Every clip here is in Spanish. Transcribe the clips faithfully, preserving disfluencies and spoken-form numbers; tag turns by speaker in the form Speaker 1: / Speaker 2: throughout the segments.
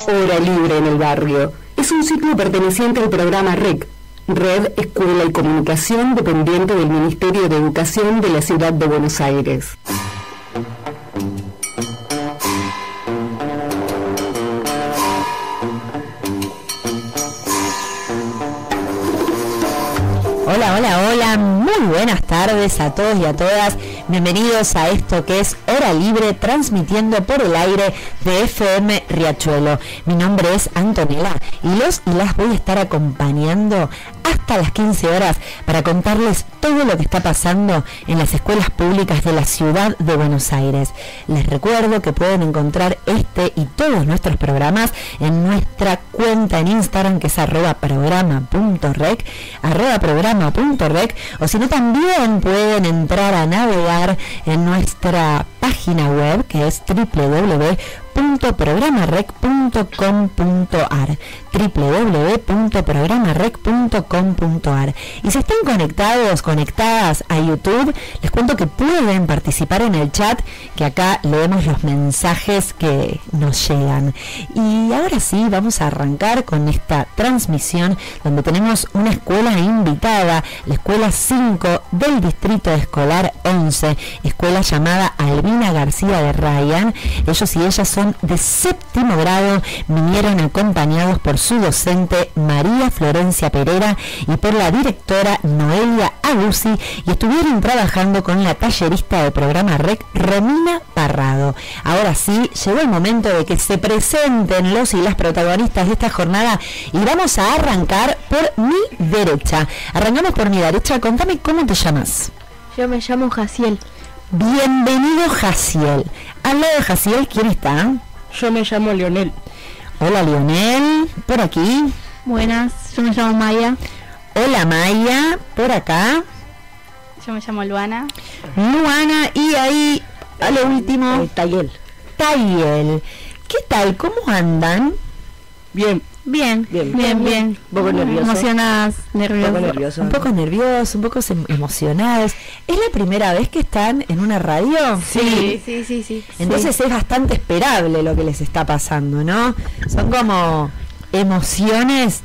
Speaker 1: Hora Libre en el Barrio. Es un ciclo perteneciente al programa R E C, Red Escuela y Comunicación, dependiente del Ministerio de Educación de la Ciudad de Buenos Aires.
Speaker 2: Hola, hola, hola, muy buenas tardes a todos y a todas. Bienvenidos a esto que es Hora Libre, transmitiendo por el aire de F M Riachuelo. Mi nombre es Antonella y los y las voy a estar acompañando hasta las quince horas para contarles todo lo que está pasando en las escuelas públicas de la ciudad de Buenos Aires. Les recuerdo que pueden encontrar este y todos nuestros programas en nuestra cuenta en Instagram, que es arroba programa punto rec, arroba programa punto rec, o si no también pueden entrar a navegar en nuestra página web, que es doble u doble u doble u punto programa rec punto com punto ar, doble u doble u doble u punto programa rec punto com punto ar. Y si están conectados, conectadas a YouTube, les cuento que pueden participar en el chat, que acá leemos los mensajes que nos llegan. Y ahora sí, vamos a arrancar con esta transmisión donde tenemos una escuela invitada, la escuela cinco del distrito escolar once, escuela llamada Albina García de Ryan. Ellos y ellas son de séptimo grado, vinieron acompañados por su docente María Florencia Pereira y por la directora Noelia Aguzzi, y estuvieron trabajando con la tallerista de programa R E C Romina Parrado. Ahora sí, llegó el momento de que se presenten los y las protagonistas de esta jornada y vamos a arrancar por mi derecha. Arrancamos por mi derecha. Contame cómo te llamas.
Speaker 3: Yo me llamo Jaciel.
Speaker 2: Bienvenido, Jaciel. Al lado de Jaciel, ¿quién está?
Speaker 4: Yo me llamo Leonel.
Speaker 2: Hola, Leonel. Por aquí.
Speaker 3: Buenas, yo me llamo Maya.
Speaker 2: Hola, Maya. Por acá.
Speaker 3: Yo me llamo Luana.
Speaker 2: Luana. Y ahí, a lo último,
Speaker 4: Eh, Tayel.
Speaker 2: Tayel. ¿Qué tal? ¿Cómo andan?
Speaker 4: Bien.
Speaker 3: Bien,
Speaker 4: Bien.
Speaker 3: bien, bien.
Speaker 4: Un poco nervioso.
Speaker 3: Emocionadas,
Speaker 4: Un poco
Speaker 3: nerviosas.
Speaker 4: nervioso.
Speaker 2: Un poco nerviosos, un poco em- emocionados. ¿Es la primera vez que están en una radio?
Speaker 3: Sí, sí, sí, sí.
Speaker 2: Entonces es bastante esperable lo que les está pasando, ¿no? Son como emociones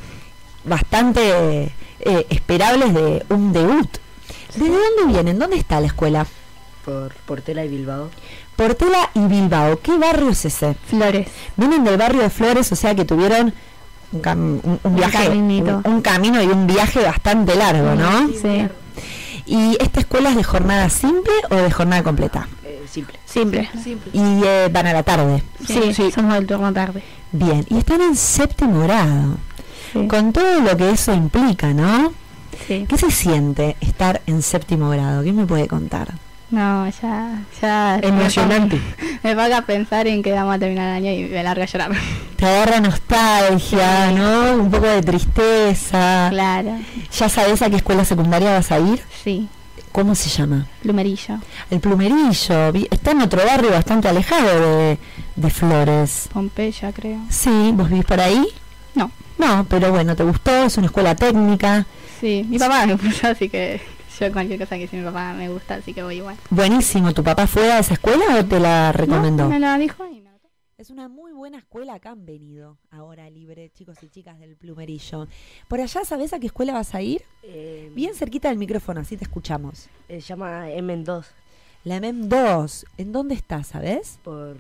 Speaker 2: bastante eh, esperables de un debut. ¿Desde dónde vienen? ¿Dónde está la escuela?
Speaker 4: Por Portela y Bilbao.
Speaker 2: Portela y Bilbao. ¿Qué barrio es ese?
Speaker 3: Flores.
Speaker 2: Vienen del barrio de Flores, o sea que tuvieron un, cam- un- un viaje,
Speaker 3: caminito.
Speaker 2: un, un camino y un viaje bastante largo, ¿no?
Speaker 3: Sí.
Speaker 2: ¿Y esta escuela es de jornada simple o de jornada completa?
Speaker 4: Eh, simple.
Speaker 3: Simple.
Speaker 2: Y eh, van a la tarde.
Speaker 3: Sí,
Speaker 4: Sí.
Speaker 3: somos del turno tarde.
Speaker 2: Bien, y están en séptimo grado,
Speaker 3: Sí.
Speaker 2: con todo lo que eso implica, ¿no?
Speaker 3: Sí.
Speaker 2: ¿Qué se siente estar en séptimo grado? ¿Qué me puede contar?
Speaker 3: No, ya, ya.
Speaker 4: Emocionante.
Speaker 3: Me pongo a pensar en que vamos a terminar el año y me larga a llorar.
Speaker 2: Te agarra nostalgia,
Speaker 3: Sí.
Speaker 2: ¿no? Un poco de tristeza.
Speaker 3: Claro.
Speaker 2: ¿Ya sabes a qué escuela secundaria vas a ir?
Speaker 3: Sí.
Speaker 2: ¿Cómo se llama?
Speaker 3: Plumerillo.
Speaker 2: El Plumerillo. Vi- Está en otro barrio bastante alejado de, de Flores.
Speaker 3: Pompeya, creo.
Speaker 2: Sí, ¿vos vivís por ahí?
Speaker 3: No.
Speaker 2: No, pero bueno, ¿te gustó? Es una escuela técnica.
Speaker 3: Sí, mi papá me puso, así que yo cualquier cosa que si mi papá me gusta, así que voy igual.
Speaker 2: Buenísimo. ¿Tu papá fue a esa escuela o te la recomendó?
Speaker 3: No, me lo dijo y me lo
Speaker 2: Es una muy buena escuela, acá han venido ahora libre, chicos y chicas del Plumerillo. Por allá, ¿sabés a qué escuela vas a ir?
Speaker 4: Eh,
Speaker 2: Bien cerquita del micrófono, así te escuchamos.
Speaker 4: eh, se llama M en dos.
Speaker 2: La M E M dos, ¿en dónde está, sabés?
Speaker 4: Por...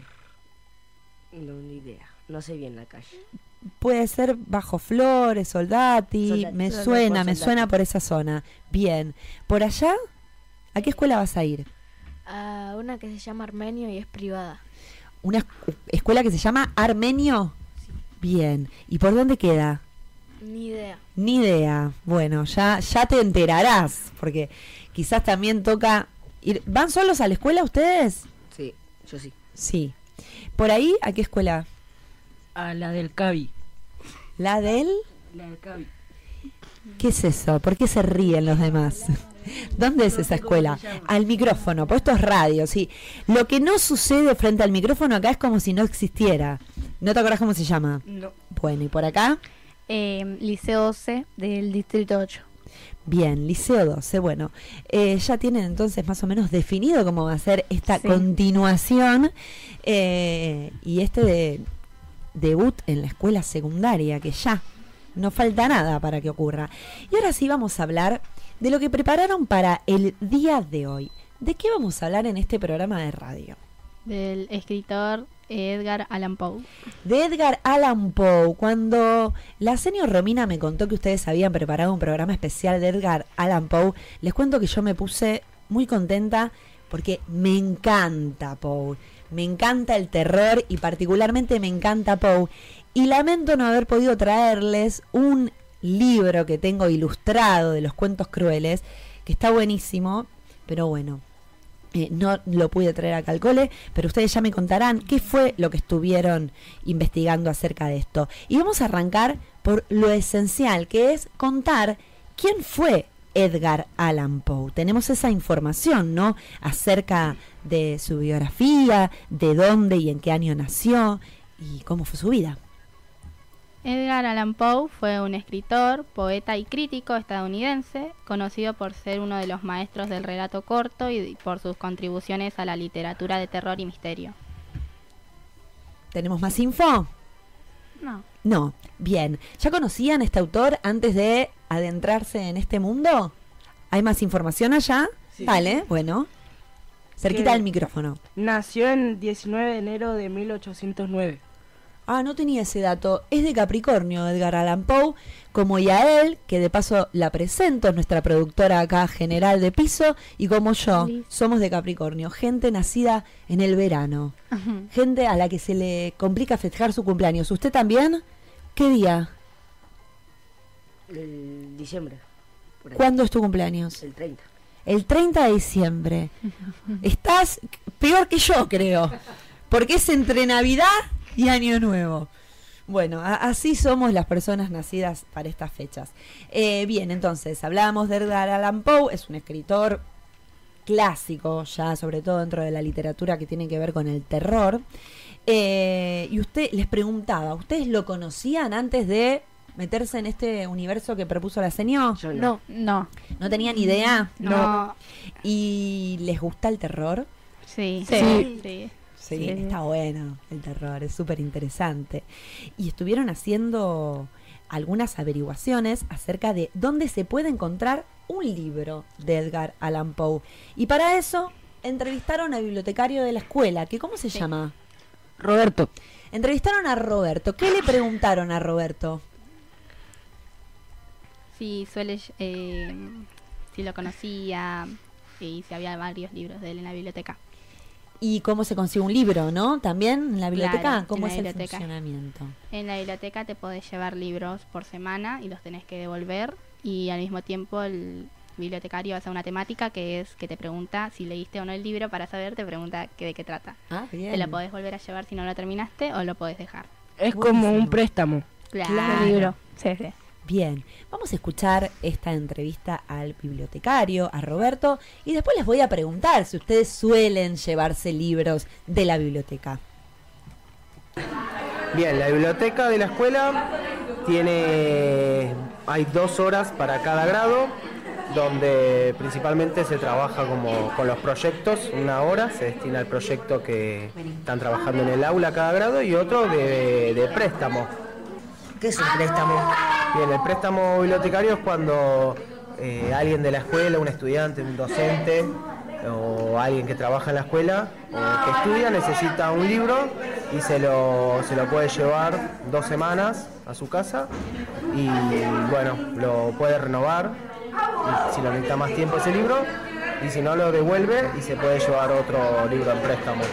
Speaker 4: No, ni idea. No sé bien la calle.
Speaker 2: Puede ser Bajo Flores, Soldati,
Speaker 4: Soldati,
Speaker 2: me
Speaker 4: Soldati,
Speaker 2: suena,
Speaker 4: por
Speaker 2: me
Speaker 4: Soldati.
Speaker 2: suena por esa zona. Bien, ¿por allá? ¿A qué escuela vas a ir?
Speaker 5: A una que se llama Armenio y es privada.
Speaker 2: ¿Una esc- escuela que se llama Armenio? Bien, ¿y por dónde queda?
Speaker 5: Ni idea.
Speaker 2: Ni idea. Bueno, ya, ya te enterarás, porque quizás también toca ir. ¿Van solos a la escuela ustedes?
Speaker 4: Sí, yo sí.
Speaker 2: Sí. ¿Por ahí a qué escuela?
Speaker 4: A la del Cabi.
Speaker 2: ¿La del?
Speaker 4: La del Cabi.
Speaker 2: ¿Qué es eso? ¿Por qué se ríen los demás? ¿Dónde es esa escuela? Al micrófono, pues esto es radio, sí. Lo que no sucede frente al micrófono acá es como si no existiera. ¿No te acordás cómo se llama?
Speaker 4: No.
Speaker 2: Bueno, ¿y por acá?
Speaker 3: Eh, Liceo doce del distrito ocho.
Speaker 2: Bien, Liceo doce, bueno, eh, ya tienen entonces más o menos definido cómo va a ser esta
Speaker 3: Sí.
Speaker 2: continuación eh, y este de debut en la escuela secundaria, que ya no falta nada para que ocurra. Y ahora sí vamos a hablar de lo que prepararon para el día de hoy. ¿De qué vamos a hablar en este programa de radio?
Speaker 3: Del escritor Edgar Allan Poe.
Speaker 2: De Edgar Allan Poe. Cuando la señor Romina me contó que ustedes habían preparado un programa especial de Edgar Allan Poe, les cuento que yo me puse muy contenta porque me encanta Poe. Me encanta el terror y particularmente me encanta Poe. Y lamento no haber podido traerles un libro que tengo ilustrado de los cuentos crueles, que está buenísimo, pero bueno, eh, no lo pude traer acá al cole, pero ustedes ya me contarán qué fue lo que estuvieron investigando acerca de esto. Y vamos a arrancar por lo esencial, que es contar quién fue Edgar Allan Poe. Tenemos esa información, ¿no?, acerca de su biografía, de dónde y en qué año nació y cómo fue su vida.
Speaker 3: Edgar Allan Poe fue un escritor, poeta y crítico estadounidense, conocido por ser uno de los maestros del relato corto y por sus contribuciones a la literatura de terror y misterio.
Speaker 2: ¿Tenemos más info?
Speaker 3: No.
Speaker 2: No. Bien. ¿Ya conocían a este autor antes de adentrarse en este mundo? ¿Hay más información allá?
Speaker 6: Sí.
Speaker 2: Vale, bueno. Cerquita
Speaker 6: Que
Speaker 2: del micrófono.
Speaker 6: Nació en diecinueve de enero de mil ochocientos nueve.
Speaker 2: Ah, no tenía ese dato. Es de Capricornio, Edgar Allan Poe, como Yael, que de paso la presento, es nuestra productora acá general de piso, y como yo,
Speaker 3: Liz.
Speaker 2: somos de Capricornio, gente nacida en el verano, gente a la que se le complica festejar su cumpleaños. ¿Usted también? ¿Qué día?
Speaker 4: El diciembre. Por ahí.
Speaker 2: ¿Cuándo es tu cumpleaños?
Speaker 4: El treinta.
Speaker 2: El treinta de diciembre. Estás peor que yo, creo, porque es entre Navidad y Año Nuevo. Bueno, a- así somos las personas nacidas para estas fechas. Eh, bien, entonces, hablábamos de Edgar Allan Poe, es un escritor clásico, ya sobre todo dentro de la literatura que tiene que ver con el terror. Eh, y usted les preguntaba, ¿ustedes lo conocían antes de meterse en este universo que propuso la señora?
Speaker 4: Yo no.
Speaker 3: No, no.
Speaker 2: ¿No tenían idea?
Speaker 3: No.
Speaker 2: ¿Y les gusta el terror?
Speaker 3: Sí.
Speaker 5: Sí.
Speaker 3: Sí. Sí.
Speaker 2: Sí,
Speaker 3: Sí.
Speaker 2: está bueno el terror, es súper interesante. Y estuvieron haciendo algunas averiguaciones acerca de dónde se puede encontrar un libro de Edgar Allan Poe. Y para eso entrevistaron al bibliotecario de la escuela, que ¿cómo se
Speaker 3: Sí.
Speaker 2: llama?
Speaker 4: Roberto.
Speaker 2: Entrevistaron a Roberto. ¿Qué le preguntaron a Roberto?
Speaker 3: Sí, suele, eh, si lo conocía y si había varios libros de él en la biblioteca.
Speaker 2: ¿Y cómo se consigue un libro, no? ¿También en la biblioteca?
Speaker 3: Claro,
Speaker 2: ¿Cómo
Speaker 3: en
Speaker 2: es
Speaker 3: la
Speaker 2: el
Speaker 3: biblioteca.
Speaker 2: funcionamiento?
Speaker 3: En la biblioteca te podés llevar libros por semana y los tenés que devolver, y al mismo tiempo el bibliotecario hace una temática que es que te pregunta si leíste o no el libro. Para saber, te pregunta que de qué trata.
Speaker 2: Ah, bien.
Speaker 3: Te lo podés volver a llevar si no lo terminaste o lo podés dejar.
Speaker 6: Es
Speaker 2: Buenísimo.
Speaker 6: como un préstamo.
Speaker 3: Claro.
Speaker 2: Claro.
Speaker 3: Libro. Sí, sí.
Speaker 2: Bien, vamos a escuchar esta entrevista al bibliotecario, a Roberto, y después les voy a preguntar si ustedes suelen llevarse libros de la biblioteca.
Speaker 7: Bien, la biblioteca de la escuela tiene, hay dos horas para cada grado, donde principalmente se trabaja como con los proyectos. Una hora se destina al proyecto que están trabajando en el aula cada grado y otro de, de préstamo.
Speaker 4: ¿Qué es un préstamo?
Speaker 7: Bien, el préstamo bibliotecario es cuando eh, alguien de la escuela, un estudiante, un docente o alguien que trabaja en la escuela o que estudia necesita un libro y se lo, se lo puede llevar dos semanas a su casa y bueno, lo puede renovar y si lo necesita más tiempo ese libro, y si no lo devuelve y se puede llevar otro libro en préstamo.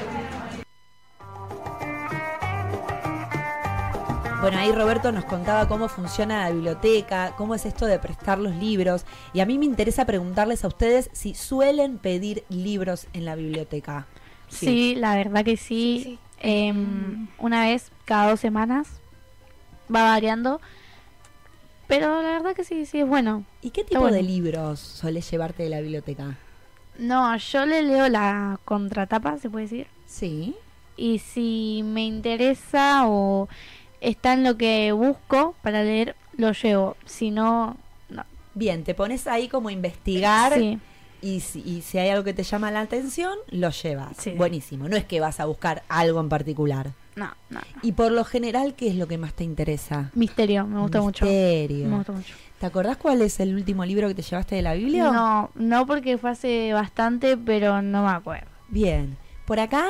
Speaker 2: Bueno, ahí Roberto nos contaba cómo funciona la biblioteca, cómo es esto de prestar los libros, y a mí me interesa preguntarles a ustedes si suelen pedir libros en la biblioteca.
Speaker 8: Sí, la verdad que sí.
Speaker 5: Sí, sí.
Speaker 8: Em, una vez cada dos semanas, va variando, pero la verdad que sí, sí es bueno.
Speaker 2: ¿Y qué tipo
Speaker 8: bueno.
Speaker 2: de libros solés llevarte de la biblioteca?
Speaker 8: No, yo le leo la contratapa, se puede decir,
Speaker 2: Sí.
Speaker 8: y si me interesa o está en lo que busco para leer, lo llevo. Si no, no.
Speaker 2: Bien, te pones ahí como a investigar.
Speaker 8: Sí.
Speaker 2: Y si, y si hay algo que te llama la atención, lo llevas.
Speaker 8: Sí.
Speaker 2: Buenísimo. No es que vas a buscar algo en particular.
Speaker 8: No, no.
Speaker 2: Y por lo general, ¿qué es lo que más te interesa?
Speaker 8: Misterio, me gusta mucho.
Speaker 2: Misterio.
Speaker 8: Me gusta mucho.
Speaker 2: ¿Te acordás cuál es el último libro que te llevaste de la Biblia?
Speaker 8: No, no porque fue hace bastante, pero no me acuerdo.
Speaker 2: Bien. ¿Por acá?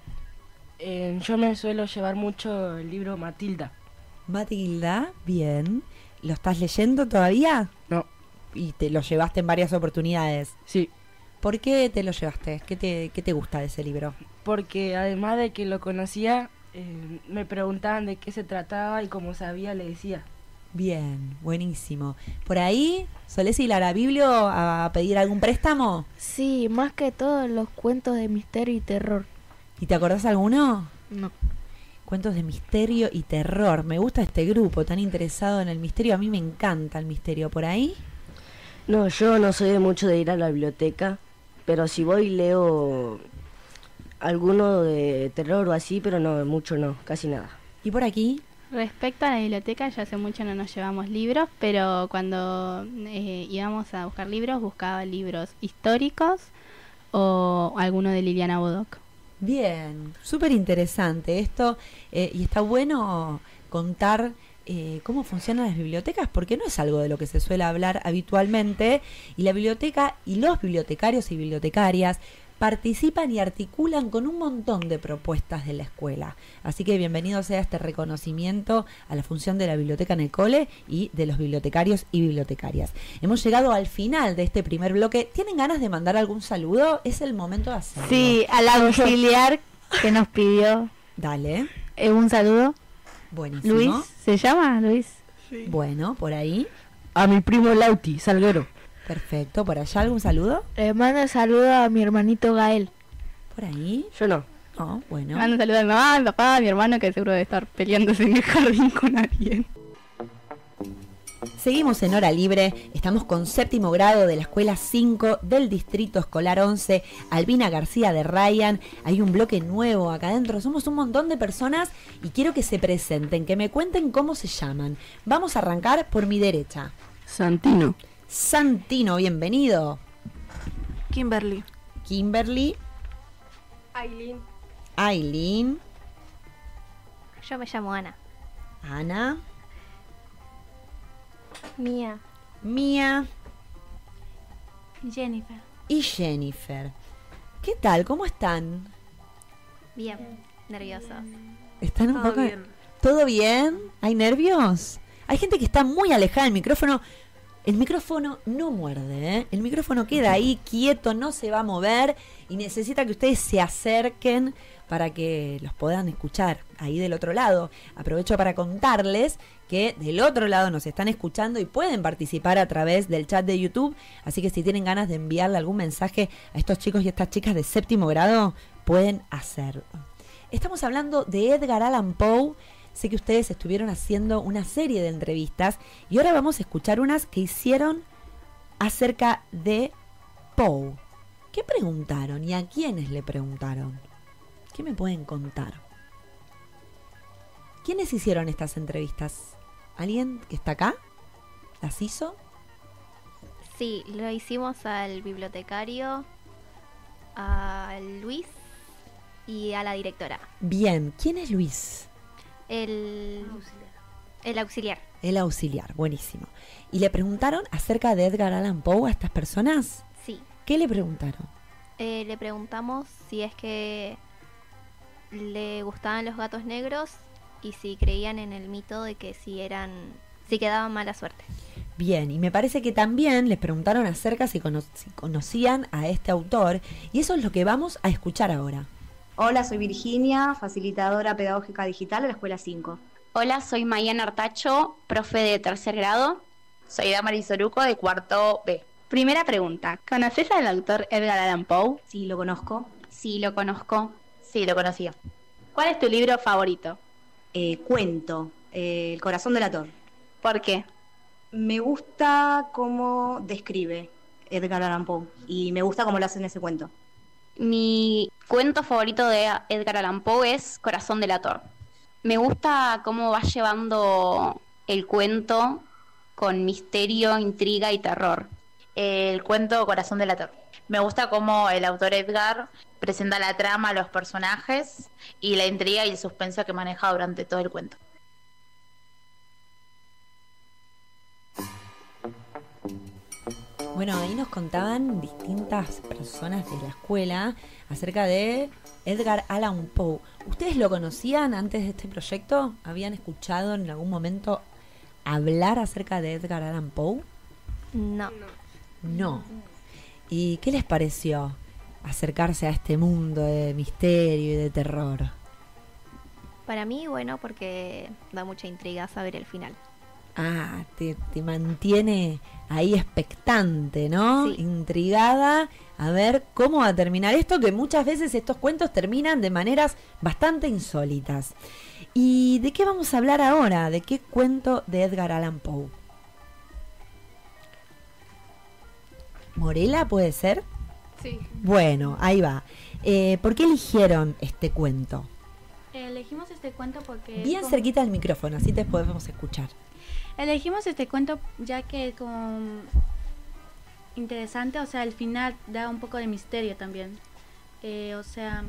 Speaker 6: Eh, yo me suelo llevar mucho el libro Matilda.
Speaker 2: Matilda, bien. ¿Lo estás leyendo todavía?
Speaker 6: No.
Speaker 2: Y te lo llevaste en varias oportunidades.
Speaker 6: Sí.
Speaker 2: ¿Por qué te lo llevaste? ¿Qué te, qué te gusta de ese libro?
Speaker 6: Porque además de que lo conocía, eh, me preguntaban de qué se trataba y como sabía le decía.
Speaker 2: Bien, buenísimo. ¿Por ahí solés ir a la Biblia a pedir algún préstamo?
Speaker 5: Sí, más que todo los cuentos de misterio y terror.
Speaker 2: ¿Y te acordás alguno?
Speaker 5: No.
Speaker 2: Cuentos de misterio y terror. Me gusta este grupo tan interesado en el misterio. A mí me encanta el misterio. ¿Por ahí?
Speaker 4: No, yo no soy de mucho de ir a la biblioteca, pero si voy leo alguno de terror o así, pero no, mucho no, casi nada.
Speaker 2: ¿Y por aquí?
Speaker 3: Respecto a la biblioteca, ya hace mucho no nos llevamos libros, pero cuando eh, íbamos a buscar libros, buscaba libros históricos o alguno de Liliana Bodoc.
Speaker 2: Bien, súper interesante esto eh, y está bueno contar eh, cómo funcionan las bibliotecas porque no es algo de lo que se suele hablar habitualmente y la biblioteca y los bibliotecarios y bibliotecarias participan y articulan con un montón de propuestas de la escuela. Así que bienvenido sea este reconocimiento a la función de la biblioteca en el cole y de los bibliotecarios y bibliotecarias. Hemos llegado al final de este primer bloque. ¿Tienen ganas de mandar algún saludo? Es el momento de hacerlo.
Speaker 8: Sí, al auxiliar que nos pidió
Speaker 2: Dale.
Speaker 8: eh, un saludo.
Speaker 2: Buenísimo.
Speaker 8: Luis, ¿se llama Luis?
Speaker 2: Bueno, por ahí.
Speaker 6: A mi primo Lauti, Salguero.
Speaker 2: Perfecto. ¿Por allá algún saludo?
Speaker 5: Le mando saludo a mi hermanito Gael.
Speaker 2: ¿Por ahí?
Speaker 4: Yo no.
Speaker 2: Oh, bueno.
Speaker 3: Mando un saludo a mi mamá, a mi papá, a mi hermano, que seguro debe estar peleándose en el jardín con alguien.
Speaker 2: Seguimos en Hora Libre, estamos con séptimo grado de la Escuela cinco del Distrito Escolar once, Albina García de Ryan. Hay un bloque nuevo acá adentro, somos un montón de personas y quiero que se presenten, que me cuenten cómo se llaman. Vamos a arrancar por mi derecha.
Speaker 6: Santino.
Speaker 2: Santino, bienvenido.
Speaker 5: Kimberly.
Speaker 2: Kimberly.
Speaker 5: Aileen.
Speaker 2: Aileen.
Speaker 9: Yo me llamo Ana.
Speaker 2: Ana.
Speaker 9: Mía.
Speaker 2: Mía.
Speaker 9: Jennifer.
Speaker 2: Y Jennifer. ¿Qué tal? ¿Cómo están?
Speaker 9: Bien. Nerviosos.
Speaker 2: ¿Están un
Speaker 5: Todo
Speaker 2: poco...
Speaker 5: bien.
Speaker 2: ¿Todo bien? ¿Hay nervios? Hay gente que está muy alejada del micrófono. El micrófono no muerde, ¿eh? El micrófono queda ahí quieto, no se va a mover y necesita que ustedes se acerquen para que los puedan escuchar ahí del otro lado. Aprovecho para contarles que del otro lado nos están escuchando y pueden participar a través del chat de YouTube, así que si tienen ganas de enviarle algún mensaje a estos chicos y estas chicas de séptimo grado, pueden hacerlo. Estamos hablando de Edgar Allan Poe. Sé que ustedes estuvieron haciendo una serie de entrevistas y ahora vamos a escuchar unas que hicieron acerca de Poe. ¿Qué preguntaron y a quiénes le preguntaron? ¿Qué me pueden contar? ¿Quiénes hicieron estas entrevistas? ¿Alguien que está acá? ¿Las hizo?
Speaker 9: Sí, lo hicimos al bibliotecario, a Luis y a la directora.
Speaker 2: Bien, ¿quién es Luis?
Speaker 9: El el auxiliar.
Speaker 2: El auxiliar, buenísimo. ¿Y le preguntaron acerca de Edgar Allan Poe a estas personas?
Speaker 9: Sí.
Speaker 2: ¿Qué le preguntaron?
Speaker 9: Eh, le preguntamos si es que le gustaban los gatos negros y si creían en el mito de que si eran, si quedaban mala suerte.
Speaker 2: Bien, y me parece que también les preguntaron acerca si, cono- si conocían a este autor, y eso es lo que vamos a escuchar ahora.
Speaker 10: Hola, soy Virginia, facilitadora pedagógica digital de la Escuela cinco.
Speaker 11: Hola, soy Mayana Artacho, profe de tercer grado.
Speaker 12: Soy Damaris Oruco, de cuarto B.
Speaker 3: Primera pregunta, ¿conoces al autor Edgar Allan Poe?
Speaker 10: Sí, lo conozco.
Speaker 11: Sí, lo conozco.
Speaker 12: Sí, lo conocía.
Speaker 3: ¿Cuál es tu libro favorito?
Speaker 10: Eh, cuento, eh, El corazón del ator.
Speaker 3: ¿Por qué?
Speaker 10: Me gusta cómo describe Edgar Allan Poe y me gusta cómo lo hace en ese cuento.
Speaker 11: Mi cuento favorito de Edgar Allan Poe es Corazón delator. Me gusta cómo va llevando el cuento con misterio, intriga y terror.
Speaker 12: El cuento Corazón delator. Me gusta cómo el autor Edgar presenta la trama, los personajes y la intriga y el suspenso que maneja durante todo el cuento.
Speaker 2: Bueno, ahí nos contaban distintas personas de la escuela acerca de Edgar Allan Poe. ¿Ustedes lo conocían antes de este proyecto? ¿Habían escuchado en algún momento hablar acerca de Edgar Allan Poe?
Speaker 9: No.
Speaker 2: No. ¿Y qué les pareció acercarse a este mundo de misterio y de terror?
Speaker 9: Para mí, bueno, porque da mucha intriga saber el final.
Speaker 2: Ah, te, te mantiene ahí expectante, ¿no?
Speaker 9: Sí.
Speaker 2: Intrigada a ver cómo va a terminar esto, que muchas veces estos cuentos terminan de maneras bastante insólitas. ¿Y de qué vamos a hablar ahora? ¿De qué cuento de Edgar Allan Poe? ¿Morela puede ser?
Speaker 13: Sí.
Speaker 2: Bueno, ahí va. Eh, ¿Por qué eligieron este cuento?
Speaker 13: Elegimos este cuento porque...
Speaker 2: Bien
Speaker 13: como...
Speaker 2: cerquita del micrófono, así te podemos escuchar.
Speaker 13: Elegimos este cuento ya que es como interesante, o sea, al final da un poco de misterio también. Eh, o sea...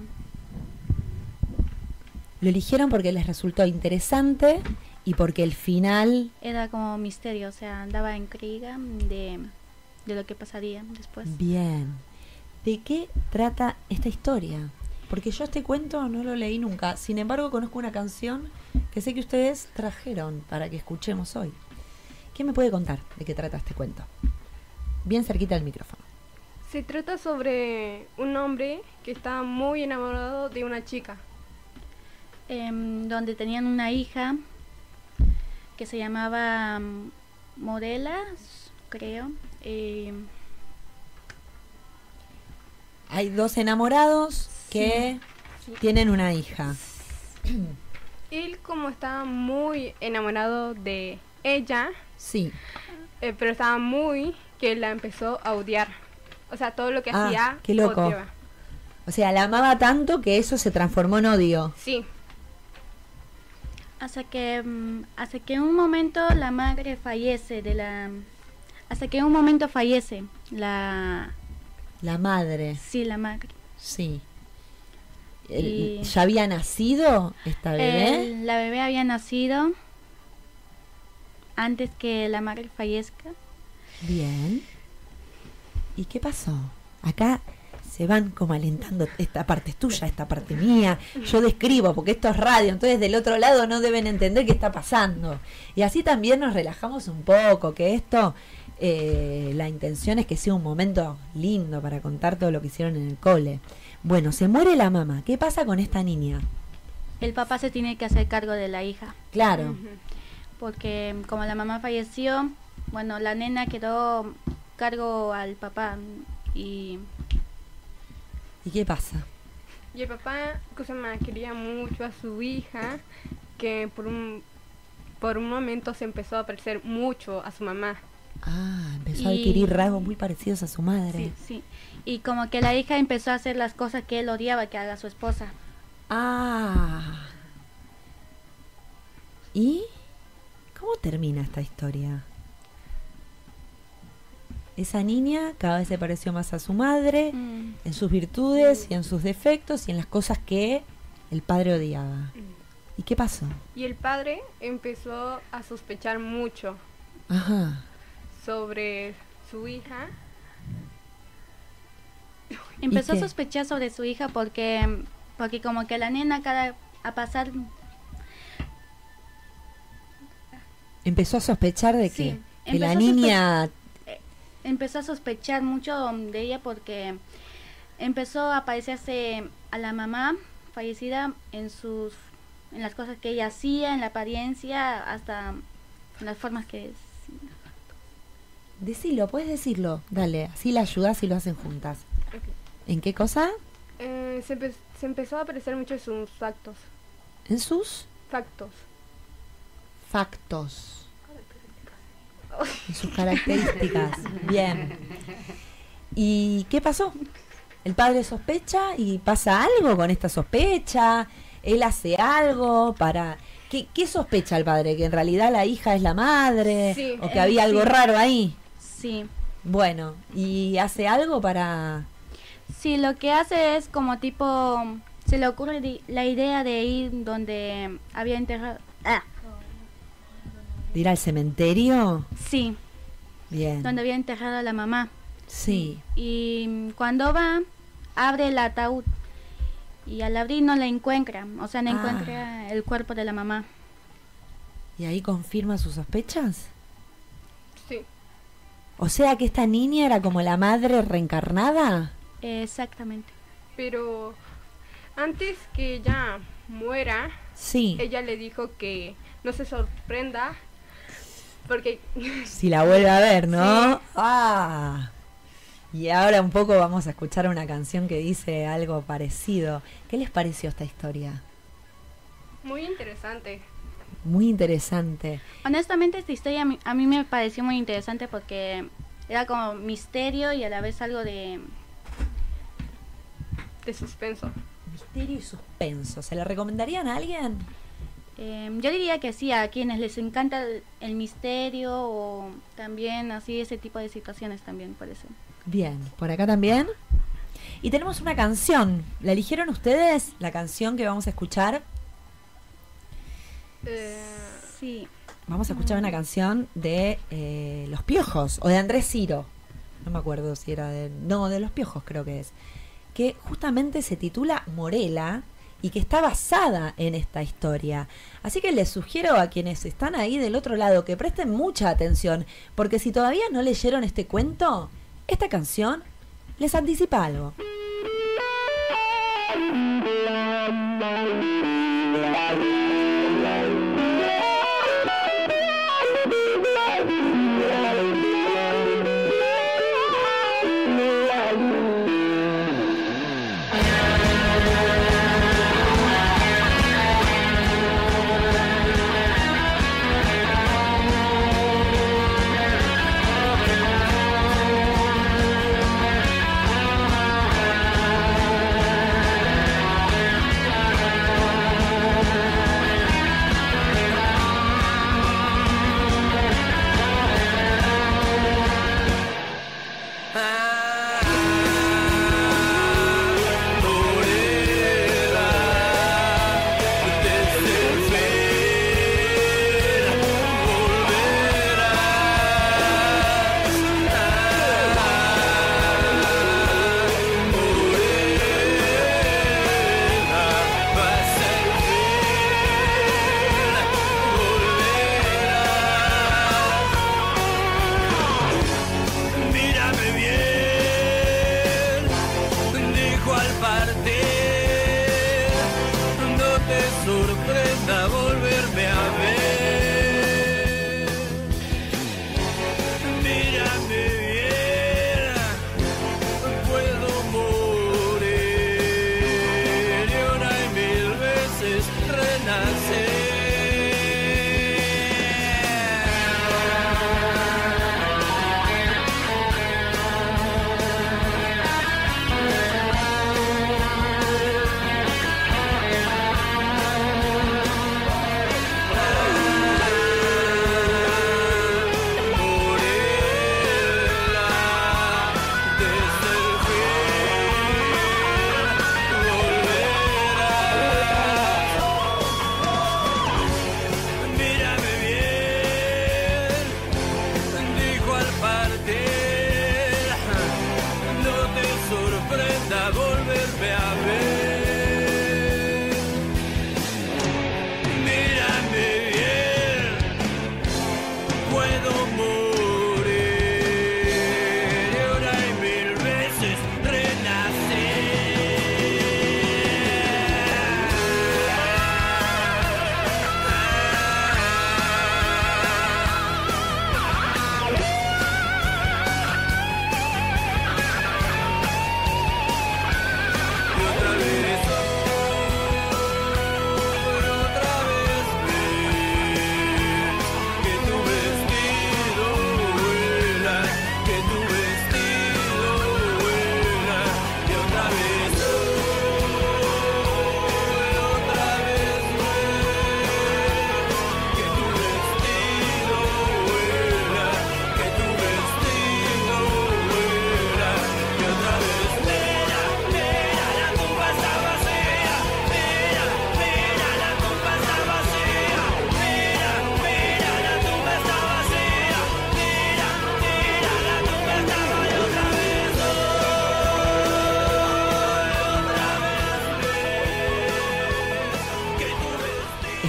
Speaker 2: Lo eligieron porque les resultó interesante y porque el final...
Speaker 13: Era como misterio, o sea, daba intriga de, de lo que pasaría después.
Speaker 2: Bien. ¿De qué trata esta historia? Porque yo este cuento no lo leí nunca. Sin embargo, conozco una canción que sé que ustedes trajeron para que escuchemos hoy. ¿Qué me puede contar de qué trata este cuento? Bien cerquita del micrófono.
Speaker 14: Se trata sobre un hombre que está muy enamorado de una chica.
Speaker 13: Eh, donde tenían una hija que se llamaba um, Morela, creo. Eh,
Speaker 2: Hay dos enamorados que
Speaker 14: sí.
Speaker 2: tienen una hija.
Speaker 14: Él, como estaba muy enamorado de ella,
Speaker 2: sí,
Speaker 14: eh, pero estaba muy que la empezó a odiar. O sea, todo lo que
Speaker 2: ah,
Speaker 14: hacía,
Speaker 2: qué loco.
Speaker 14: odiaba.
Speaker 2: O sea, la amaba tanto que eso se transformó en odio.
Speaker 14: Sí.
Speaker 13: Hasta que um, hasta que en un momento la madre fallece de la hasta que en un momento fallece la
Speaker 2: la madre.
Speaker 13: Sí, la madre.
Speaker 2: Sí. El, ¿Ya había nacido esta bebé?
Speaker 13: El, la bebé había nacido antes que la madre fallezca.
Speaker 2: Bien. ¿Y qué pasó? Acá se van como alentando, esta parte es tuya, esta parte mía, yo describo porque esto es radio, entonces del otro lado no deben entender qué está pasando. Y así también nos relajamos un poco, que esto, eh, la intención es que sea un momento lindo para contar todo lo que hicieron en el cole. Bueno, se muere la mamá, ¿qué pasa con esta niña?
Speaker 13: El papá se tiene que hacer cargo de la hija.
Speaker 2: Claro.
Speaker 13: Porque como la mamá falleció, bueno, la nena quedó cargo al papá y...
Speaker 2: ¿Y qué pasa?
Speaker 14: Y el papá, cosa más, quería mucho a su hija, que por un por un momento se empezó a parecer mucho a su mamá.
Speaker 2: Ah, empezó
Speaker 13: y...
Speaker 2: a adquirir rasgos muy parecidos a su madre.
Speaker 13: Sí, sí. Y como que la hija empezó a hacer las cosas que él odiaba que haga su esposa.
Speaker 2: Ah. ¿Y cómo termina esta historia? Esa niña cada vez se pareció más a su madre, mm. en sus virtudes y en sus defectos y en las cosas que el padre odiaba. Mm. ¿Y qué pasó?
Speaker 14: Y el padre empezó a sospechar mucho.
Speaker 2: Ajá.
Speaker 14: Sobre su hija.
Speaker 13: Empezó a sospechar sobre su hija porque porque como que la nena cada a pasar
Speaker 2: empezó a sospechar de que,
Speaker 13: sí,
Speaker 2: que la niña
Speaker 13: a empezó a sospechar mucho de ella porque empezó a parecerse a la mamá fallecida en sus en las cosas que ella hacía, en la apariencia, hasta en las formas que...
Speaker 2: Decilo, puedes decirlo, dale, así la ayudas y lo hacen juntas.
Speaker 14: Okay.
Speaker 2: ¿En qué cosa?
Speaker 14: Eh, se, empe se empezó a aparecer mucho en sus factos.
Speaker 2: ¿En sus?
Speaker 14: Factos.
Speaker 2: Factos. En sus características. Bien. ¿Y qué pasó? El padre sospecha y pasa algo con esta sospecha. Él hace algo para... ¿Qué, qué sospecha el padre? ¿Que en realidad la hija es la madre?
Speaker 13: Sí,
Speaker 2: ¿O que
Speaker 13: eh,
Speaker 2: había algo
Speaker 13: sí.
Speaker 2: raro ahí?
Speaker 13: Sí.
Speaker 2: Bueno, ¿y hace algo para...?
Speaker 13: Sí, lo que hace es como tipo, se le ocurre di- la idea de ir donde había enterrado... Ah,
Speaker 2: ¿De ir al cementerio?
Speaker 13: sí,
Speaker 2: Bien.
Speaker 13: donde había enterrado a la mamá.
Speaker 2: Sí.
Speaker 13: Y cuando va, abre el ataúd. Y al abrir no la encuentra, o sea, no
Speaker 2: Ah.
Speaker 13: encuentra el cuerpo de la mamá.
Speaker 2: ¿Y ahí confirma sus sospechas?
Speaker 14: Sí.
Speaker 2: O sea que esta niña era como la madre reencarnada.
Speaker 13: Exactamente.
Speaker 14: Pero antes que ella muera,
Speaker 2: Sí.
Speaker 14: ella le dijo que no se sorprenda porque
Speaker 2: Si la vuelve a ver, ¿no?
Speaker 14: Sí.
Speaker 2: Ah. Y ahora un poco vamos a escuchar una canción que dice algo parecido. ¿Qué les pareció esta historia?
Speaker 14: muy interesante.
Speaker 2: Muy interesante.
Speaker 13: Honestamente, esta historia a mí, a mí me pareció muy interesante porque era como misterio y a la vez algo de...
Speaker 14: De suspenso.
Speaker 2: Misterio y suspenso. ¿Se le recomendarían a alguien?
Speaker 13: Eh, yo diría que sí, a quienes les encanta el, el misterio o también así ese tipo de situaciones también por eso.
Speaker 2: Bien, por acá también. Y tenemos una canción. ¿La eligieron ustedes? La canción que vamos a escuchar.
Speaker 14: Eh,
Speaker 13: Sí.
Speaker 2: Vamos a escuchar una canción de eh, Los Piojos o de Andrés Ciro. No me acuerdo si era de... No, de Los Piojos creo que es. Que justamente se titula Morela y que está basada en esta historia. Así que les sugiero a quienes están ahí del otro lado que presten mucha atención, porque si todavía no leyeron este cuento, esta canción les anticipa algo.
Speaker 15: Thank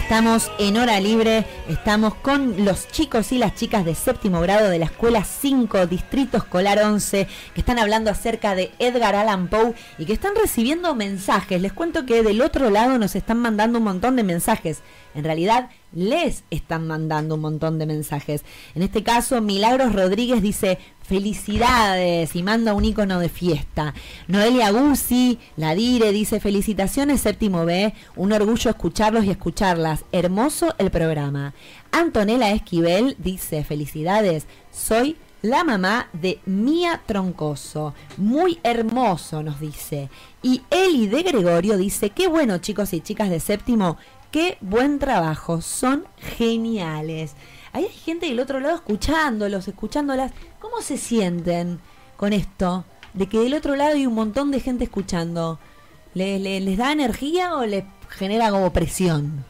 Speaker 2: Estamos en Hora Libre, estamos con los chicos y las chicas de séptimo grado de la Escuela cinco, Distrito Escolar once, que están hablando acerca de Edgar Allan Poe y que están recibiendo mensajes. Les cuento que del otro lado nos están mandando un montón de mensajes. En realidad, les están mandando un montón de mensajes. En este caso, Milagros Rodríguez dice felicidades y manda un icono de fiesta. Noelia Guzzi, la Dire, dice felicitaciones séptimo B, un orgullo escucharlos y escucharlas. Hermoso el programa. Antonella Esquivel dice felicidades, soy la mamá de Mía Troncoso. Muy hermoso, nos dice. Y Eli de Gregorio dice, qué bueno chicos y chicas de séptimo, qué buen trabajo, son geniales. Ahí hay gente del otro lado escuchándolos, escuchándolas. ¿Cómo se sienten con esto? De que del otro lado hay un montón de gente escuchando. ¿Les, les, les da energía o les genera como presión?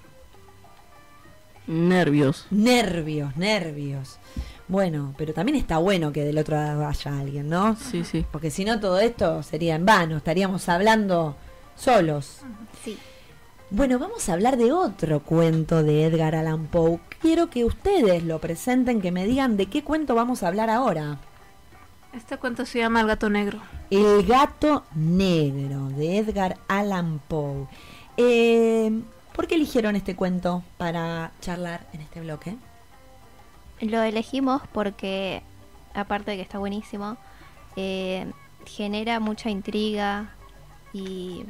Speaker 15: Nervios.
Speaker 2: Nervios, nervios. Bueno, pero también está bueno que del otro lado haya alguien, ¿no?
Speaker 15: Sí, sí.
Speaker 2: Porque si no todo esto sería en vano, estaríamos hablando solos.
Speaker 9: Sí.
Speaker 2: Bueno, vamos a hablar de otro cuento de Edgar Allan Poe. Quiero que ustedes lo presenten, que me digan de qué cuento vamos a hablar ahora.
Speaker 16: Este cuento se llama El gato negro.
Speaker 2: El gato negro, de Edgar Allan Poe. Eh, ¿Por qué eligieron este cuento para charlar en este bloque?
Speaker 9: Lo elegimos porque, aparte de que está buenísimo, eh, genera mucha intriga y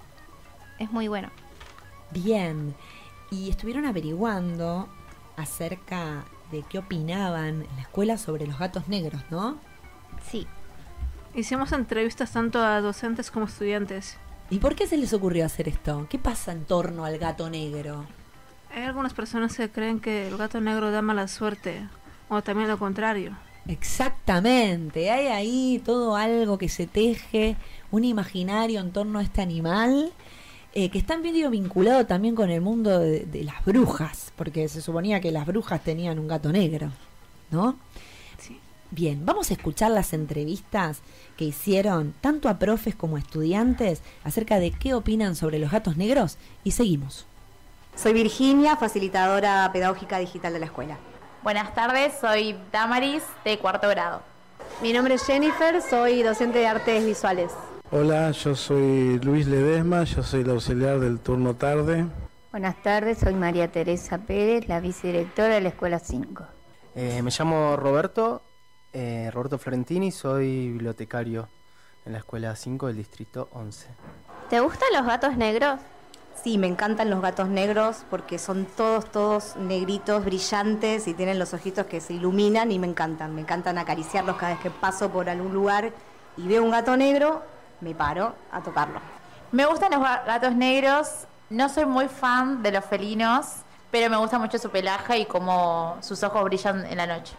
Speaker 9: es muy bueno.
Speaker 2: Bien, y estuvieron averiguando acerca de qué opinaban en la escuela sobre los gatos negros, ¿no?
Speaker 9: Sí.
Speaker 16: Hicimos entrevistas tanto a docentes como estudiantes.
Speaker 2: ¿Y por qué se les ocurrió hacer esto? ¿Qué pasa en torno al gato negro?
Speaker 16: Hay algunas personas que creen que el gato negro da mala suerte, o también lo contrario.
Speaker 2: Exactamente, hay ahí todo algo que se teje, un imaginario en torno a este animal. Eh, que está medio vinculado también con el mundo de, de las brujas, porque se suponía que las brujas tenían un gato negro, ¿no?
Speaker 16: Sí.
Speaker 2: Bien, vamos a escuchar las entrevistas que hicieron tanto a profes como a estudiantes acerca de qué opinan sobre los gatos negros y seguimos.
Speaker 10: Soy Virginia, facilitadora pedagógica digital de la escuela.
Speaker 12: Buenas tardes, soy Damaris, de cuarto grado.
Speaker 17: Mi nombre es Jennifer, soy docente de artes visuales.
Speaker 18: Hola, yo soy Luis Ledesma, yo soy el auxiliar del turno tarde.
Speaker 19: Buenas tardes, soy María Teresa Pérez, la vicedirectora de la Escuela cinco.
Speaker 7: Eh, me llamo Roberto, eh, Roberto Florentini, soy bibliotecario en la Escuela cinco del Distrito once.
Speaker 9: ¿Te gustan los gatos negros?
Speaker 10: Sí, me encantan los gatos negros porque son todos, todos negritos, brillantes y tienen los ojitos que se iluminan y me encantan. Me encantan acariciarlos cada vez que paso por algún lugar y veo un gato negro, me paro a tocarlo.
Speaker 12: Me gustan los gatos negros, no soy muy fan de los felinos, pero me gusta mucho su pelaje y cómo sus ojos brillan en la noche.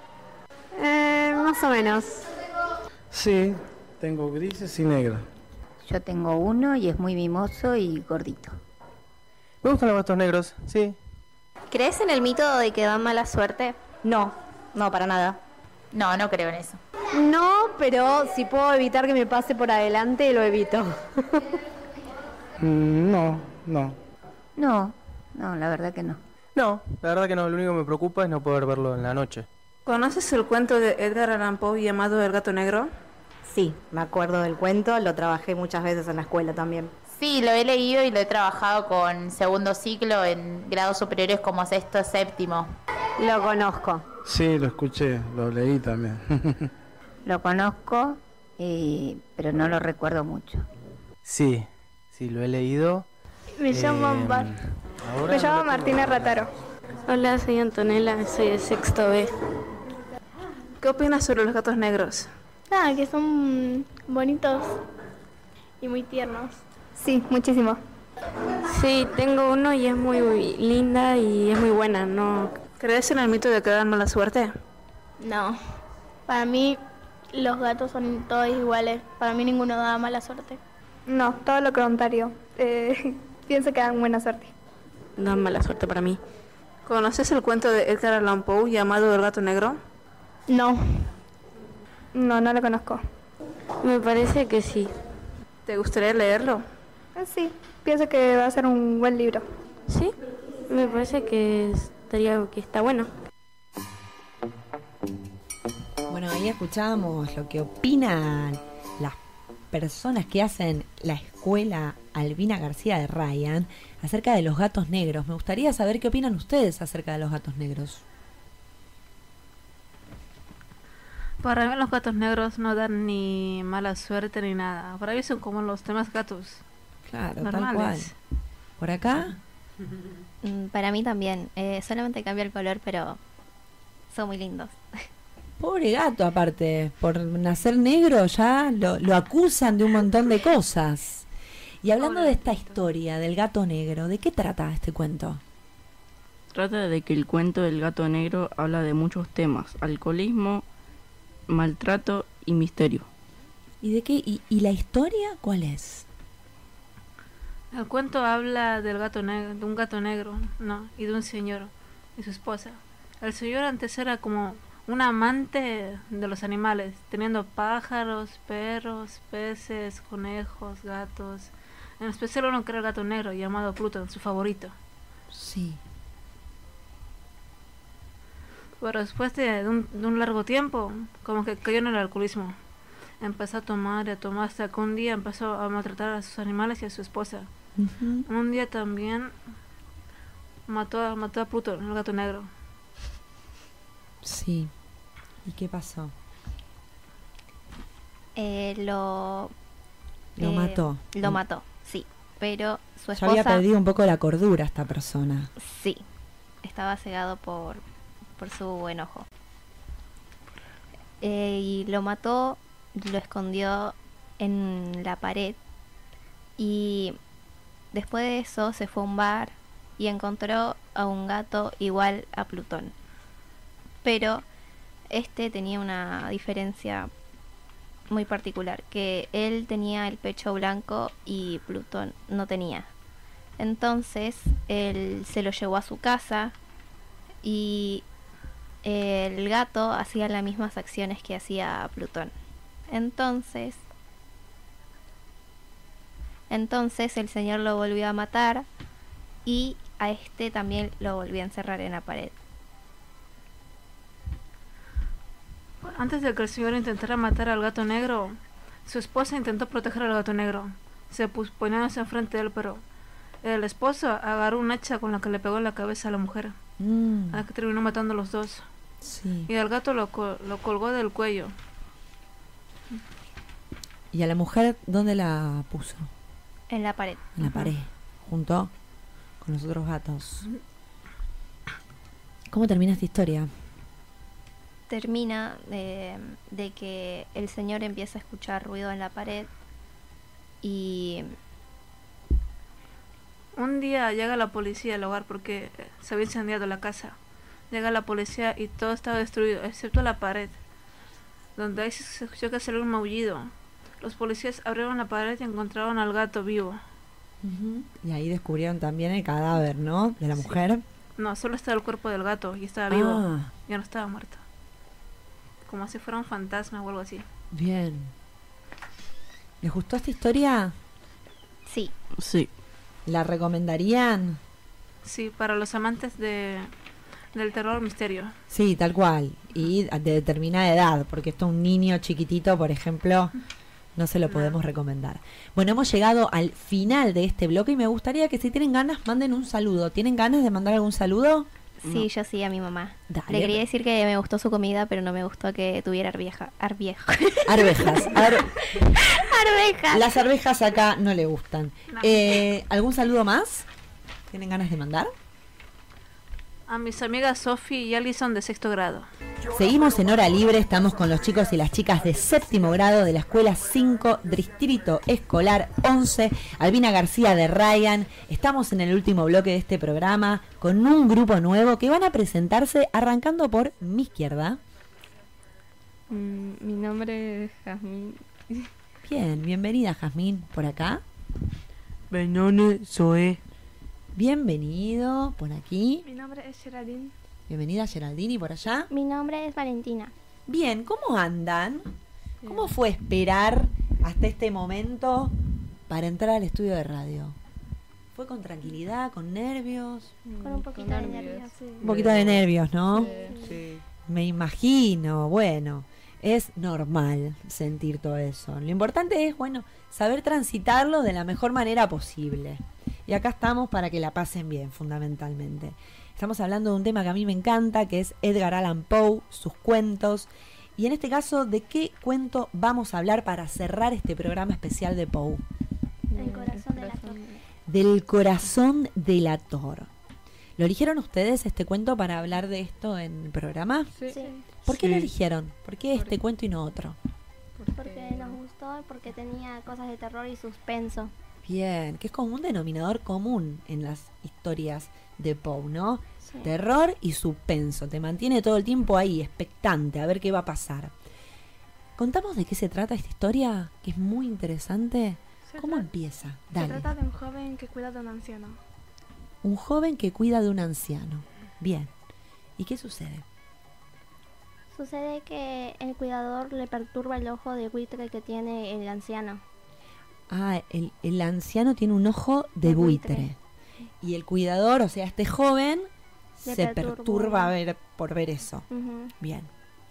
Speaker 17: Eh, más o menos.
Speaker 18: Sí, tengo grises y negros.
Speaker 19: Yo tengo uno y es muy mimoso y gordito.
Speaker 7: Me gustan los gatos negros, sí.
Speaker 9: ¿Crees en el mito de que dan mala suerte?
Speaker 10: No, no, para nada.
Speaker 12: No, no creo en eso.
Speaker 17: No, pero si puedo evitar que me pase por adelante, lo evito.
Speaker 18: No, no.
Speaker 19: No, no, la verdad que no.
Speaker 7: No, la verdad que no, lo único que me preocupa es no poder verlo en la noche.
Speaker 16: ¿Conoces el cuento de Edgar Allan Poe llamado El gato negro?
Speaker 10: Sí, me acuerdo del cuento, lo trabajé muchas veces en la escuela también.
Speaker 12: Sí, lo he leído y lo he trabajado con segundo ciclo en grados superiores como sexto, séptimo.
Speaker 17: Lo conozco.
Speaker 18: Sí, lo escuché, lo leí también.
Speaker 19: Lo conozco, eh, pero no lo recuerdo mucho.
Speaker 7: Sí, sí, lo he leído.
Speaker 20: Me
Speaker 7: eh,
Speaker 20: llamo Bar. Me llamo no Martina Rataro. Hola, soy Antonella, soy de sexto B.
Speaker 16: ¿Qué opinas sobre los gatos negros?
Speaker 20: Ah, que son bonitos y muy tiernos.
Speaker 17: Sí, muchísimo.
Speaker 20: Sí, tengo uno y es muy linda y es muy buena, ¿no?
Speaker 16: ¿Crees en el mito de que dan mala suerte?
Speaker 20: No. Para mí, los gatos son todos iguales. Para mí, ninguno da mala suerte.
Speaker 17: No, todo lo contrario. Eh, pienso que dan buena suerte.
Speaker 16: Dan mala suerte para mí. ¿Conoces el cuento de Edgar Allan Poe llamado El gato negro?
Speaker 20: No.
Speaker 17: No, no lo conozco.
Speaker 20: Me parece que sí.
Speaker 16: ¿Te gustaría leerlo?
Speaker 17: Eh, sí, pienso que va a ser un buen libro.
Speaker 20: ¿Sí?
Speaker 15: Me parece que estaría que está bueno.
Speaker 2: Bueno, ahí escuchábamos lo que opinan las personas que hacen la escuela Albina García de Ryan acerca de los gatos negros. Me gustaría saber qué opinan ustedes acerca de los gatos negros.
Speaker 16: Para mí los gatos negros no dan ni mala suerte ni nada. Para mí son como los demás gatos.
Speaker 2: Claro,
Speaker 16: normales.
Speaker 2: tal cual. ¿Por acá?
Speaker 9: Mm, Para mí también. Eh, solamente cambia el color, pero son muy lindos.
Speaker 2: Pobre gato, aparte, por nacer negro ya lo, lo acusan de un montón de cosas. Y hablando de esta historia del gato negro, ¿de qué trata este cuento?
Speaker 21: Trata de que el cuento del gato negro habla de muchos temas: alcoholismo, maltrato y misterio.
Speaker 2: ¿Y de qué? ¿Y, y la historia cuál es?
Speaker 16: El cuento habla del gato negro, de un gato negro, no, y de un señor y su esposa. El señor antes era como un amante de los animales, teniendo pájaros, perros, peces, conejos, gatos. En especial uno que era el gato negro, llamado Pluto, su favorito.
Speaker 2: Sí.
Speaker 16: Pero después de, de, un, de un largo tiempo, como que cayó en el alcoholismo. Empezó a tomar y a tomar hasta que un día empezó a maltratar a sus animales y a su esposa.
Speaker 2: Uh-huh.
Speaker 16: Un día también mató a, mató a Pluto, el gato negro.
Speaker 2: Sí. ¿Y qué pasó?
Speaker 9: Eh, lo...
Speaker 2: Lo
Speaker 9: eh,
Speaker 2: mató.
Speaker 9: Lo mató, sí. Pero su
Speaker 2: Ya
Speaker 9: esposa...
Speaker 2: había perdido un poco la cordura esta persona.
Speaker 9: Sí. Estaba cegado por, por su enojo. Eh, y lo mató, lo escondió en la pared. Y después de eso se fue a un bar y encontró a un gato igual a Plutón. Pero este tenía una diferencia muy particular, que él tenía el pecho blanco y Plutón no tenía. Entonces él se lo llevó a su casa y el gato hacía las mismas acciones que hacía Plutón. Entonces, entonces el señor lo volvió a matar y a este también lo volvió a encerrar en la pared.
Speaker 16: Antes de que el señor intentara matar al gato negro, su esposa intentó proteger al gato negro. Se puso poniéndose enfrente de él, pero el esposo agarró un hacha con la que le pegó en la cabeza a la mujer.
Speaker 2: Mm.
Speaker 16: A que terminó matando a los dos.
Speaker 2: Sí.
Speaker 16: Y al gato lo, col lo colgó del cuello.
Speaker 2: ¿Y a la mujer dónde la puso?
Speaker 9: En la pared.
Speaker 2: En la pared, junto con los otros gatos. ¿Cómo termina esta historia?
Speaker 9: Termina de, de que el señor empieza a escuchar ruido en la pared y
Speaker 16: un día llega la policía al hogar porque se había incendiado la casa. Llega la policía y todo estaba destruido, excepto la pared, donde ahí se escuchó que salió un maullido. Los policías abrieron la pared y encontraron al gato vivo.
Speaker 2: Uh-huh. Y ahí descubrieron también el cadáver, ¿no? De la sí. mujer.
Speaker 16: No, solo estaba el cuerpo del gato y estaba vivo.
Speaker 2: Ah.
Speaker 16: Ya no estaba muerto. Como si fuera un fantasma o algo así.
Speaker 2: Bien. ¿Les gustó esta historia?
Speaker 9: Sí.
Speaker 21: Sí.
Speaker 2: ¿La recomendarían?
Speaker 16: Sí, para los amantes de del terror misterio.
Speaker 2: Sí, tal cual. Y de determinada edad, porque esto un niño chiquitito, por ejemplo, no se lo no. podemos recomendar. Bueno, hemos llegado al final de este bloque y me gustaría que si tienen ganas, manden un saludo. ¿Tienen ganas de mandar algún saludo?
Speaker 9: Sí,
Speaker 2: no.
Speaker 9: yo sí, a mi mamá.
Speaker 2: Dale.
Speaker 9: Le quería decir que me gustó su comida, pero no me gustó que tuviera arvieja, arviejo.
Speaker 2: Arvejas. Ar...
Speaker 9: Arvejas.
Speaker 2: Las arvejas acá no le gustan. No. Eh, ¿Algún saludo más? ¿Tienen ganas de mandar?
Speaker 16: A mis amigas Sofi y Alison de sexto grado.
Speaker 2: Seguimos en Hora Libre, estamos con los chicos y las chicas de séptimo grado de la Escuela cinco, Distrito Escolar once, Albina García de Ryan. Estamos en el último bloque de este programa con un grupo nuevo que van a presentarse arrancando por mi izquierda.
Speaker 22: Mm, mi nombre es Jazmín.
Speaker 2: Bien, bienvenida Jazmín, por acá.
Speaker 22: Benone Zoe.
Speaker 2: Bienvenido, por aquí.
Speaker 22: Mi nombre es Geraldine.
Speaker 2: Bienvenida Geraldine, ¿y por allá?
Speaker 20: Mi nombre es Valentina.
Speaker 2: Bien, ¿cómo andan? ¿Cómo fue esperar hasta este momento para entrar al estudio de radio? ¿Fue con tranquilidad, con nervios?
Speaker 20: Con un poquito de nervios, sí.
Speaker 2: Un poquito de nervios, ¿no?
Speaker 6: Sí. Sí.
Speaker 2: Me imagino, bueno, es normal sentir todo eso. Lo importante es, bueno, saber transitarlo de la mejor manera posible. Y acá estamos para que la pasen bien, fundamentalmente. Estamos hablando de un tema que a mí me encanta, que es Edgar Allan Poe, sus cuentos. Y en este caso, ¿de qué cuento vamos a hablar para cerrar este programa especial de Poe?
Speaker 20: El corazón del actor.
Speaker 2: Del corazón del actor. ¿Lo eligieron ustedes este cuento para hablar de esto en el programa?
Speaker 20: Sí. Sí.
Speaker 2: ¿Por qué
Speaker 20: Sí.
Speaker 2: lo eligieron? ¿Por qué este cuento y no otro?
Speaker 20: Porque nos gustó y porque tenía cosas de terror y suspenso.
Speaker 2: Bien, que es como un denominador común en las historias de Poe, ¿no?
Speaker 20: Sí.
Speaker 2: Terror y suspenso. Te mantiene todo el tiempo ahí, expectante, a ver qué va a pasar. ¿Contamos de qué se trata esta historia? Que es muy interesante.
Speaker 1: Se
Speaker 2: ¿Cómo
Speaker 1: tra-
Speaker 2: empieza?
Speaker 1: Se
Speaker 2: Dale.
Speaker 1: trata de un joven que cuida de un anciano.
Speaker 2: Un joven que cuida de un anciano. Bien. ¿Y qué sucede?
Speaker 20: Sucede que el cuidador le perturba el ojo de buitre que tiene el anciano.
Speaker 2: Ah, el, el anciano tiene un ojo de,
Speaker 20: De
Speaker 2: buitre.
Speaker 20: buitre.
Speaker 2: Y el cuidador, o sea, este joven,
Speaker 20: Le
Speaker 2: se
Speaker 20: perturba.
Speaker 2: perturba a ver, por ver eso.
Speaker 20: Ujú.
Speaker 2: Bien.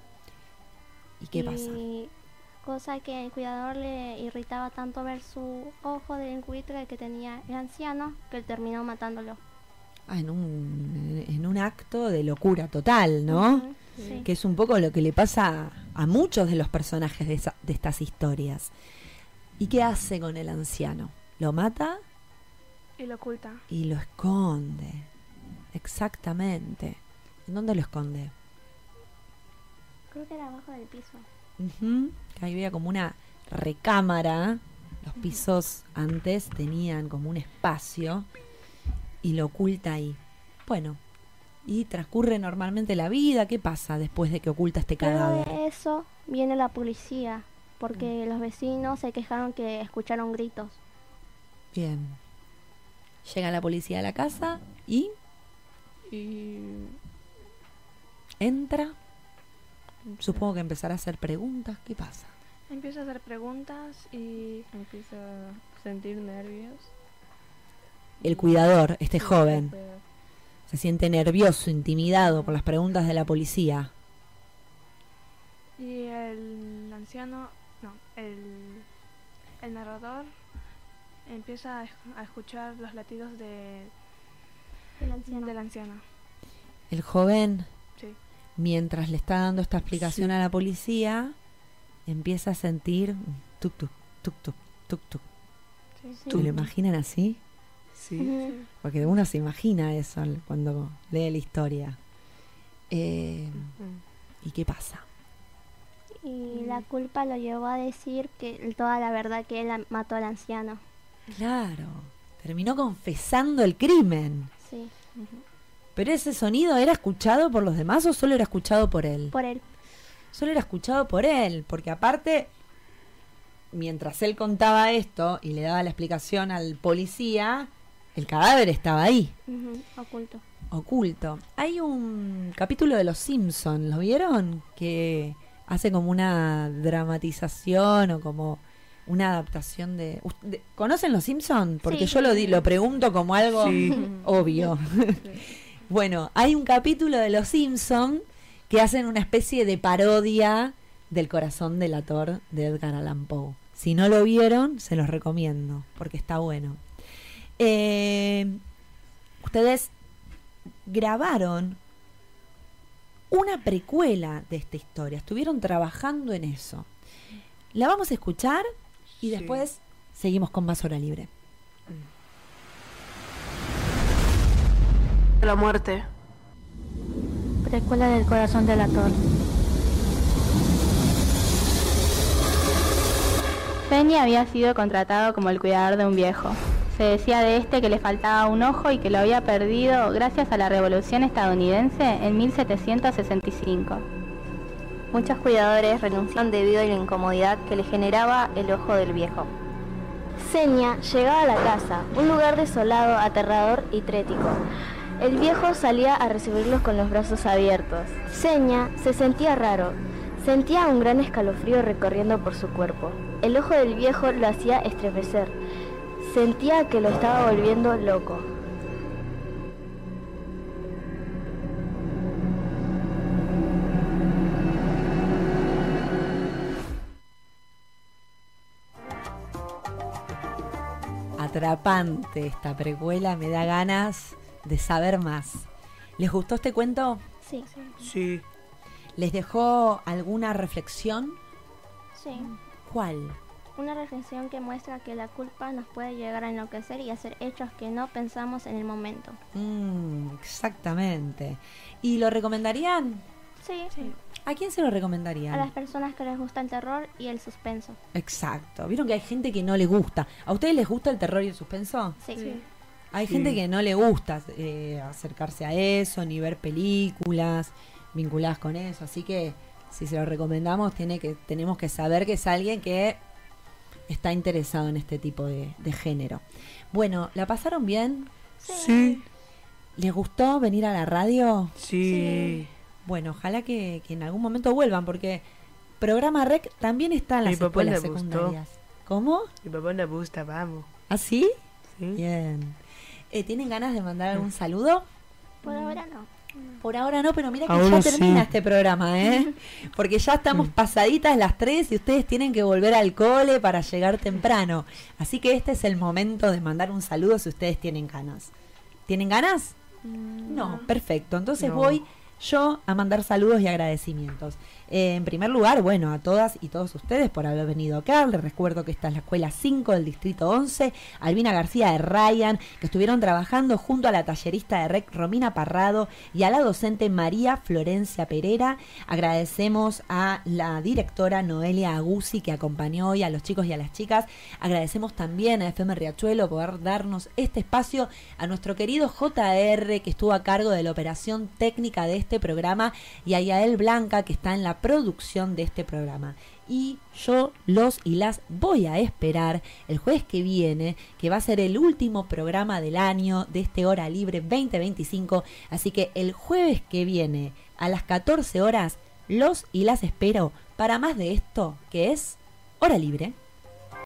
Speaker 2: ¿Y qué pasa?
Speaker 20: Y cosa que el cuidador le irritaba tanto ver su ojo del buitre que tenía el anciano que él terminó matándolo.
Speaker 2: Ah, en un, en un acto de locura total, ¿no?
Speaker 20: Ujú, sí.
Speaker 2: Que es un poco lo que le pasa a, a muchos de los personajes de, esa- de estas historias. ¿Y qué hace con el anciano? ¿Lo mata?
Speaker 1: Y lo oculta.
Speaker 2: Y lo esconde. Exactamente. ¿En dónde lo esconde?
Speaker 20: Creo que era abajo del piso.
Speaker 2: Ujú, que ahí había como una recámara. Los pisos antes tenían como un espacio y lo oculta ahí. Bueno, y transcurre normalmente la vida. ¿Qué pasa después de que oculta este
Speaker 20: Luego
Speaker 2: cadáver?
Speaker 20: de eso viene la policía porque los vecinos se quejaron que escucharon gritos.
Speaker 2: Bien. Llega la policía a la casa y
Speaker 22: Y
Speaker 2: entra. Supongo que empezará a hacer preguntas. ¿Qué pasa?
Speaker 1: Empieza a hacer preguntas y
Speaker 22: empieza a sentir nervios.
Speaker 2: El cuidador, este
Speaker 22: Sí,
Speaker 2: joven,
Speaker 22: el cuidador.
Speaker 2: se siente nervioso, intimidado por las preguntas de la policía.
Speaker 1: y el anciano, no, el, el narrador empieza a, esc- a escuchar los latidos de,
Speaker 20: El anciano.
Speaker 1: del anciano.
Speaker 2: El joven,
Speaker 1: Sí.
Speaker 2: mientras le está dando esta explicación a la policía, empieza a sentir un tuk tuk, tuk tuk, tuk tuk.
Speaker 1: Sí.
Speaker 2: ¿Se lo imaginan así?
Speaker 1: Sí.
Speaker 2: Porque uno se imagina eso al- cuando lee la historia. Eh, ¿Y qué pasa?
Speaker 20: Y la culpa lo llevó a decir que toda la verdad que él a- mató al anciano.
Speaker 2: Claro, terminó confesando el crimen.
Speaker 20: Sí.
Speaker 2: ¿Pero ese sonido era escuchado por los demás o solo era escuchado por él?
Speaker 20: Por él.
Speaker 2: Solo era escuchado por él, porque aparte, mientras él contaba esto y le daba la explicación al policía, el cadáver estaba ahí,
Speaker 20: Ujú, oculto.
Speaker 2: oculto. Hay un capítulo de Los Simpson, ¿lo vieron? Que hace como una dramatización o como una adaptación de... Ust- de- ¿Conocen Los Simpson? Porque
Speaker 20: Sí.
Speaker 2: yo lo, di- lo pregunto como algo
Speaker 22: Sí.
Speaker 2: obvio. Bueno, hay un capítulo de Los Simpson que hacen una especie de parodia del corazón delator de Edgar Allan Poe. Si no lo vieron, se los recomiendo, porque está bueno. Eh, ustedes grabaron una precuela de esta historia, estuvieron trabajando en eso. La vamos a escuchar y
Speaker 22: Sí.
Speaker 2: después seguimos con más Hora Libre.
Speaker 22: La muerte.
Speaker 20: Precuela del corazón del actor.
Speaker 3: Penny había sido contratado como el cuidador de un viejo. Se decía de este que le faltaba un ojo y que lo había perdido gracias a la Revolución estadounidense en mil setecientos sesenta y cinco.
Speaker 9: Muchos cuidadores renunciaron debido a la incomodidad que le generaba el ojo del viejo.
Speaker 20: Seña llegaba a la casa, un lugar desolado, aterrador y trético. El viejo salía a recibirlos con los brazos abiertos. Seña se sentía raro. Sentía un gran escalofrío recorriendo por su cuerpo. El ojo del viejo lo hacía estremecer. Sentía que lo estaba volviendo loco.
Speaker 2: Atrapante esta precuela, me da ganas de saber más. ¿Les gustó este cuento?
Speaker 20: Sí.
Speaker 7: Sí.
Speaker 2: ¿Les dejó alguna reflexión?
Speaker 20: Sí.
Speaker 2: ¿Cuál?
Speaker 20: Una reflexión que muestra que la culpa nos puede llegar a enloquecer y hacer hechos que no pensamos en el momento.
Speaker 2: Mm, exactamente. ¿Y lo recomendarían?
Speaker 20: Sí. sí.
Speaker 2: ¿A quién se lo recomendarían?
Speaker 20: A las personas que les gusta el terror y el suspenso.
Speaker 2: Exacto. ¿Vieron que hay gente que no le gusta? ¿A ustedes les gusta el terror y el suspenso?
Speaker 20: Sí. sí.
Speaker 2: Hay
Speaker 7: Sí.
Speaker 2: gente que no le gusta eh, acercarse a eso, ni ver películas vinculadas con eso. Así que si se lo recomendamos, tiene que, tenemos que saber que es alguien que está interesado en este tipo de, de género. Bueno, ¿la pasaron bien?
Speaker 7: Sí.
Speaker 2: ¿Les gustó venir a la radio?
Speaker 7: Sí.
Speaker 2: Bueno, ojalá que, que en algún momento vuelvan, porque programa Rec también está en las
Speaker 7: Mi papá
Speaker 2: escuelas
Speaker 7: le gustó.
Speaker 2: secundarias. ¿Cómo?
Speaker 7: Mi papá le gusta, vamos.
Speaker 2: ¿Ah, sí?
Speaker 7: Sí.
Speaker 2: Bien. Eh, ¿Tienen ganas de mandar algún saludo?
Speaker 20: Por ahora no.
Speaker 2: Por ahora no, pero mira que
Speaker 7: Ahora
Speaker 2: ya termina
Speaker 7: sí.
Speaker 2: este programa, ¿eh? Porque ya estamos pasaditas las tres y ustedes tienen que volver al cole para llegar temprano. Así que este es el momento de mandar un saludo si ustedes tienen ganas. ¿Tienen ganas? No, perfecto. Entonces
Speaker 7: No.
Speaker 2: voy yo a mandar saludos y agradecimientos. Eh, en primer lugar, bueno, a todas y todos ustedes por haber venido acá. Les recuerdo que esta es la escuela cinco del distrito once. Albina García de Ryan, que estuvieron trabajando junto a la tallerista de Rec Romina Parrado y a la docente María Florencia Pereira. Agradecemos a la directora Noelia Aguzzi, que acompañó hoy a los chicos y a las chicas. Agradecemos también a F M Riachuelo por darnos este espacio, a nuestro querido J R, que estuvo a cargo de la operación técnica de este programa, y a Yael Blanca, que está en la producción de este programa. Y yo los y las voy a esperar el jueves que viene, que va a ser el último programa del año de este Hora Libre veinte veinticinco. Así que el jueves que viene a las catorce horas los y las espero para más de esto que es Hora Libre.